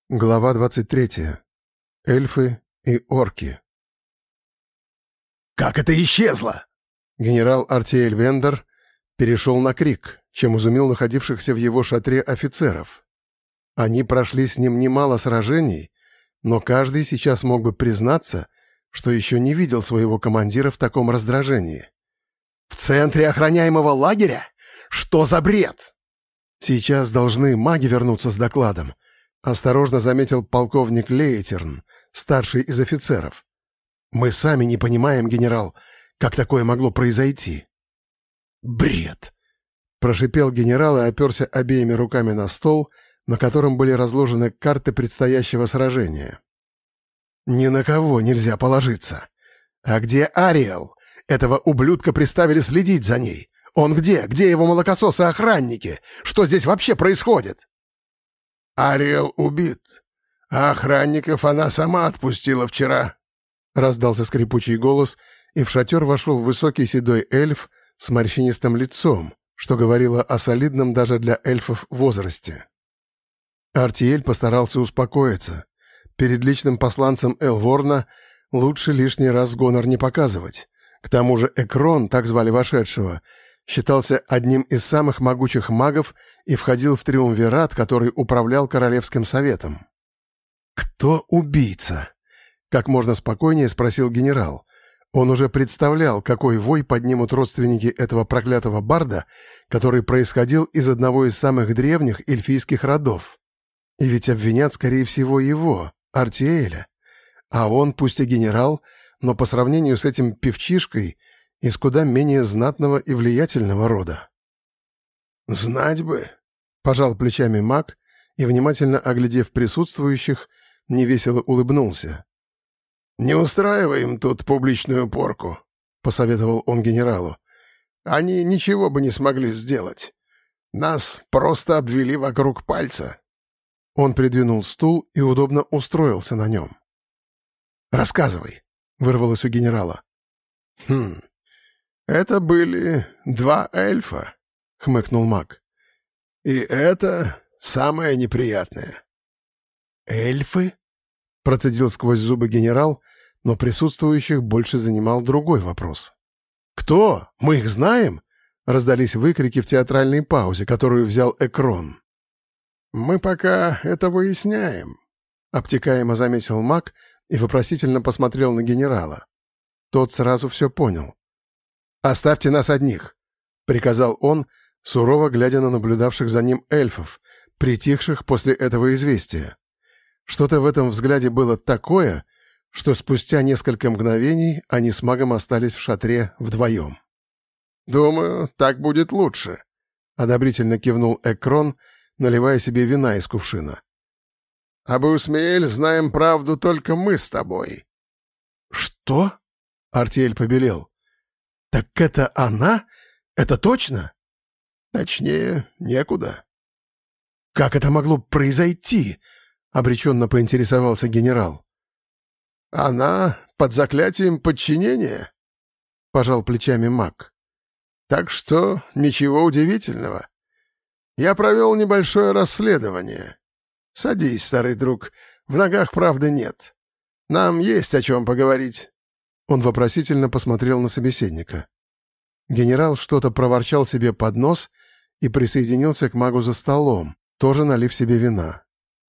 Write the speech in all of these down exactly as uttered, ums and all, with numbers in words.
Глава двадцать третья. Эльфы и орки. «Как это исчезло?» Генерал Артиэль Вендер перешел на крик, чем изумил находившихся в его шатре офицеров. Они прошли с ним немало сражений, но каждый сейчас мог бы признаться, что еще не видел своего командира в таком раздражении. «В центре охраняемого лагеря? Что за бред?» «Сейчас должны маги вернуться с докладом», — осторожно заметил полковник Лейтерн, старший из офицеров. «Мы сами не понимаем, генерал, как такое могло произойти». «Бред!» — прошипел генерал и оперся обеими руками на стол, на котором были разложены карты предстоящего сражения. «Ни на кого нельзя положиться. А где Ариэл? Этого ублюдка приставили следить за ней. Он где? Где его молокососы-охранники? Что здесь вообще происходит?» «Ариэл убит, а охранников она сама отпустила вчера», — раздался скрипучий голос, и в шатер вошел высокий седой эльф с морщинистым лицом, что говорило о солидном даже для эльфов возрасте. Артиэль постарался успокоиться. Перед личным посланцем Элворна лучше лишний раз гонор не показывать. К тому же Экрон, так звали вошедшего, считался одним из самых могучих магов и входил в триумвират, который управлял Королевским советом. «Кто убийца?» — как можно спокойнее спросил генерал. Он уже представлял, какой вой поднимут родственники этого проклятого барда, который происходил из одного из самых древних эльфийских родов. И ведь обвинят, скорее всего, его, Артиэля. А он, пусть и генерал, но по сравнению с этим певчишкой — из куда менее знатного и влиятельного рода. «Знать бы», — пожал плечами маг и, внимательно оглядев присутствующих, невесело улыбнулся. «Не устраиваем тут публичную порку», — посоветовал он генералу. «Они ничего бы не смогли сделать. Нас просто обвели вокруг пальца». Он придвинул стул и удобно устроился на нем. «Рассказывай», — вырвалось у генерала. «Хм, это были два эльфа», — хмыкнул маг. «И это самое неприятное». «Эльфы?» — процедил сквозь зубы генерал, но присутствующих больше занимал другой вопрос. «Кто? Мы их знаем?» — раздались выкрики в театральной паузе, которую взял Экрон. «Мы пока это выясняем», — обтекаемо заметил маг и вопросительно посмотрел на генерала. Тот сразу все понял. «Оставьте нас одних», — приказал он, сурово глядя на наблюдавших за ним эльфов, притихших после этого известия. Что-то в этом взгляде было такое, что спустя несколько мгновений они с магом остались в шатре вдвоем. «Думаю, так будет лучше», — одобрительно кивнул Экрон, наливая себе вина из кувшина. «Об Усмиэль знаем правду только мы с тобой». «Что?» — Артиэль побелел. «Так это она? Это точно?» «Точнее, некуда». «Как это могло произойти?» — обреченно поинтересовался генерал. «Она под заклятием подчинения?» — пожал плечами маг. «Так что ничего удивительного. Я провел небольшое расследование. Садись, старый друг, в ногах правды нет. Нам есть о чем поговорить». Он вопросительно посмотрел на собеседника. Генерал что-то проворчал себе под нос и присоединился к магу за столом, тоже налив себе вина.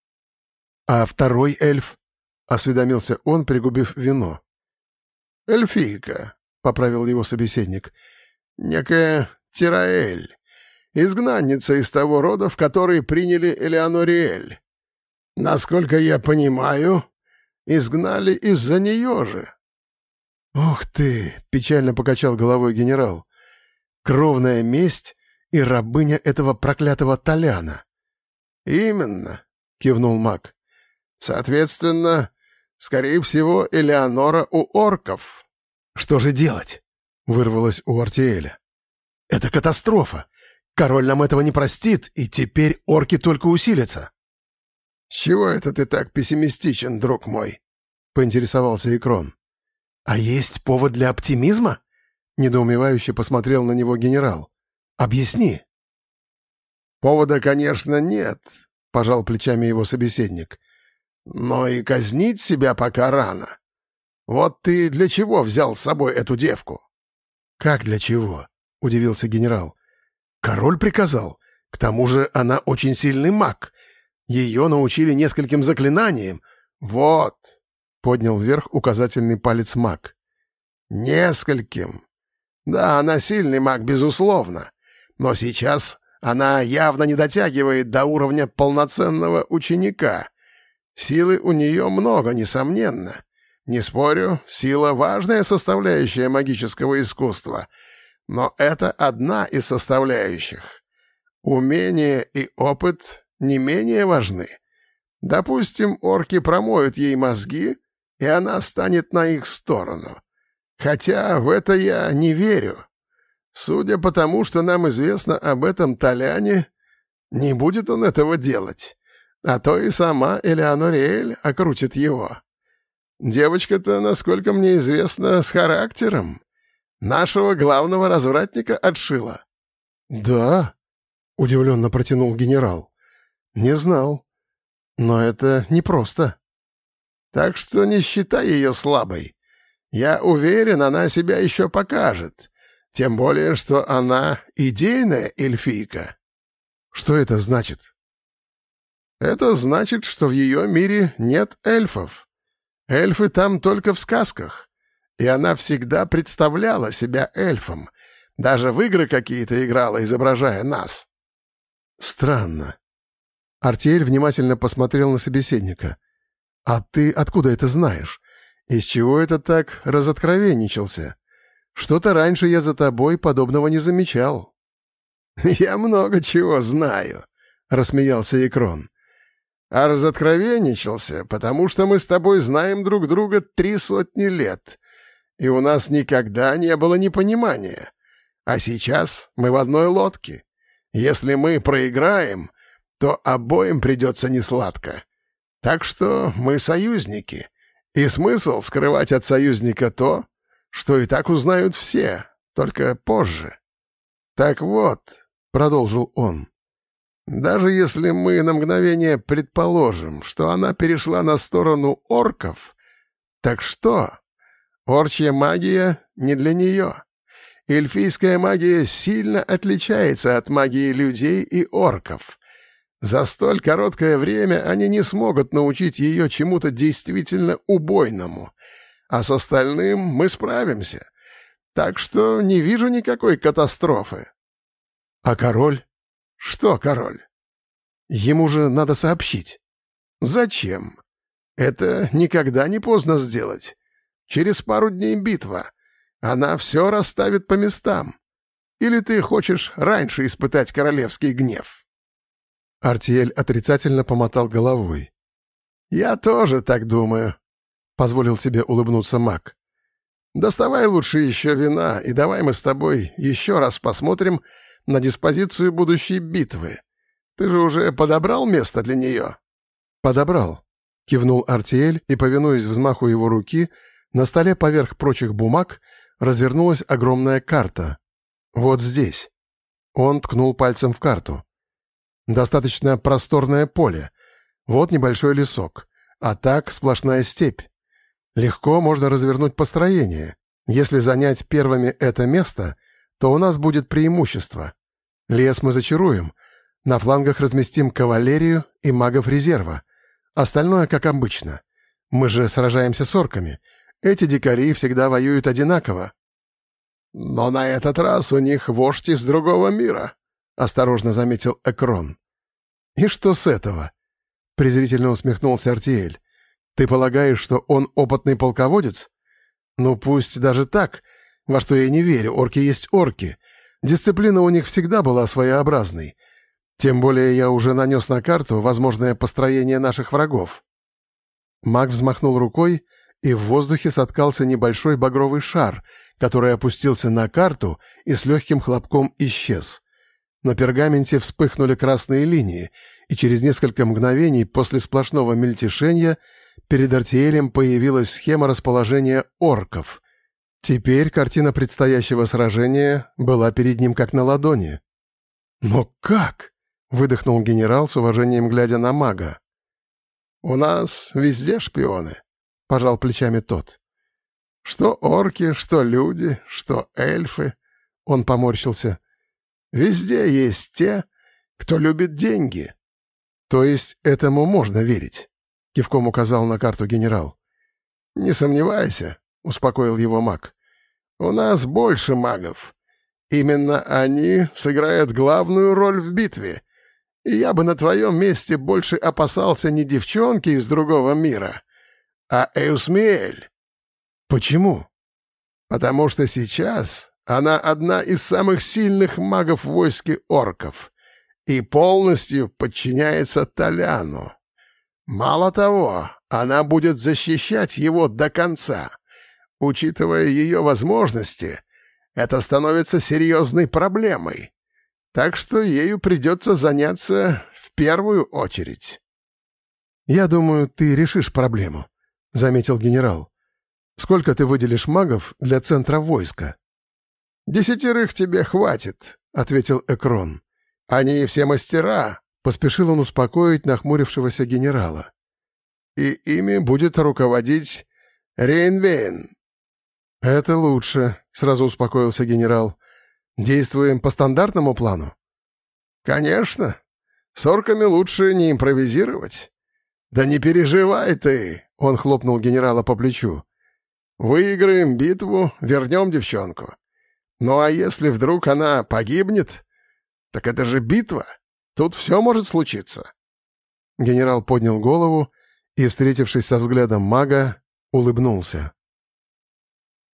«А второй эльф?» — осведомился он, пригубив вино. «Эльфийка», — поправил его собеседник, — «некая Тираэль, изгнанница из того рода, в который приняли Элеонориэль. Насколько я понимаю, изгнали из-за нее же». «Ух ты!» — печально покачал головой генерал. «Кровная месть и рабыня этого проклятого Толяна». «Именно», — кивнул маг. «Соответственно, скорее всего, Элеонора у орков». «Что же делать?» — вырвалось у Артиэля. «Это катастрофа! Король нам этого не простит, и теперь орки только усилятся». «С чего это ты так пессимистичен, друг мой?» — поинтересовался Экрон. «А есть повод для оптимизма?» — недоумевающе посмотрел на него генерал. «Объясни». «Повода, конечно, нет», — пожал плечами его собеседник. Но и казнить себя пока рано. Вот ты для чего взял с собой эту девку?» «Как для чего?» — удивился генерал. «Король приказал. К тому же она очень сильный маг. Ее научили нескольким заклинаниям. Вот», — поднял вверх указательный палец маг. «Нескольким. Да, она сильный маг, безусловно. Но сейчас она явно не дотягивает до уровня полноценного ученика. Силы у нее много, несомненно. Не спорю, сила — важная составляющая магического искусства. Но это одна из составляющих. Умение и опыт не менее важны. Допустим, орки промоют ей мозги, и она станет на их сторону. Хотя в это я не верю. Судя по тому, что нам известно об этом Толяне, не будет он этого делать. А то и сама Элеонориэль окрутит его. Девочка-то, насколько мне известно, с характером. Нашего главного развратника отшила». «Да?» — удивленно протянул генерал. «Не знал. Но это непросто». «Так что не считай ее слабой. Я уверен, она себя еще покажет. Тем более, что она идейная эльфийка». «Что это значит?» «Это значит, что в ее мире нет эльфов. Эльфы там только в сказках. И она всегда представляла себя эльфом. Даже в игры какие-то играла, изображая нас». «Странно». Артиэль внимательно посмотрел на собеседника. «А ты откуда это знаешь? Из чего это так разоткровенничался? Что-то раньше я за тобой подобного не замечал». «Я много чего знаю», — рассмеялся Икрон. «А разоткровенничался, потому что мы с тобой знаем друг друга три сотни лет, и у нас никогда не было непонимания. А сейчас мы в одной лодке. Если мы проиграем, то обоим придется несладко. Так что мы союзники, и смысл скрывать от союзника то, что и так узнают все, только позже. Так вот», — продолжил он, — «даже если мы на мгновение предположим, что она перешла на сторону орков, так что? Орчья магия не для нее. Эльфийская магия сильно отличается от магии людей и орков. За столь короткое время они не смогут научить ее чему-то действительно убойному, а с остальным мы справимся. Так что не вижу никакой катастрофы». «А король?» «Что король?» «Ему же надо сообщить». «Зачем? Это никогда не поздно сделать. Через пару дней битва. Она все расставит по местам. Или ты хочешь раньше испытать королевский гнев?» Артиэль отрицательно помотал головой. «Я тоже так думаю», — позволил себе улыбнуться маг. «Доставай лучше еще вина, и давай мы с тобой еще раз посмотрим на диспозицию будущей битвы. Ты же уже подобрал место для нее?» «Подобрал», — кивнул Артиэль, и, повинуясь взмаху его руки, на столе поверх прочих бумаг развернулась огромная карта. «Вот здесь». Он ткнул пальцем в карту. «Достаточно просторное поле. Вот небольшой лесок. А так сплошная степь. Легко можно развернуть построение. Если занять первыми это место, то у нас будет преимущество. Лес мы зачаруем. На флангах разместим кавалерию и магов резерва. Остальное как обычно. Мы же сражаемся с орками. Эти дикари всегда воюют одинаково». «Но на этот раз у них вождь из другого мира», — осторожно заметил Экрон. «И что с этого?» — презрительно усмехнулся Артиэль. «Ты полагаешь, что он опытный полководец? Ну пусть даже так, во что я не верю, орки есть орки. Дисциплина у них всегда была своеобразной. Тем более я уже нанес на карту возможное построение наших врагов». Маг взмахнул рукой, и в воздухе соткался небольшой багровый шар, который опустился на карту и с легким хлопком исчез. На пергаменте вспыхнули красные линии, и через несколько мгновений после сплошного мельтешения перед Артиэлем появилась схема расположения орков. Теперь картина предстоящего сражения была перед ним как на ладони. «Но как?» — выдохнул генерал с уважением, глядя на мага. У нас везде шпионы», — пожал плечами тот. «Что орки, что люди, что эльфы», — он поморщился. «Везде есть те, кто любит деньги». «То есть этому можно верить?» — кивком указал на карту генерал. «Не сомневайся», — успокоил его маг. «У нас больше магов. Именно они сыграют главную роль в битве. И я бы на твоем месте больше опасался не девчонки из другого мира, а Эусмиэль». «Почему?» «Потому что сейчас она одна из самых сильных магов в войске орков и полностью подчиняется Толяну. Мало того, она будет защищать его до конца. Учитывая ее возможности, это становится серьезной проблемой. Так что ею придется заняться в первую очередь». «Я думаю, ты решишь проблему», — заметил генерал. «Сколько ты выделишь магов для центра войска?» «Десятерых тебе хватит», — ответил Экрон. «Они все мастера», — поспешил он успокоить нахмурившегося генерала. «И ими будет руководить Рейнвейн». «Это лучше», — сразу успокоился генерал. «Действуем по стандартному плану?» «Конечно. С орками лучше не импровизировать». «Да не переживай ты», — он хлопнул генерала по плечу. «Выиграем битву, вернем девчонку. Ну а если вдруг она погибнет, так это же битва. Тут все может случиться». Генерал поднял голову и, встретившись со взглядом мага, улыбнулся.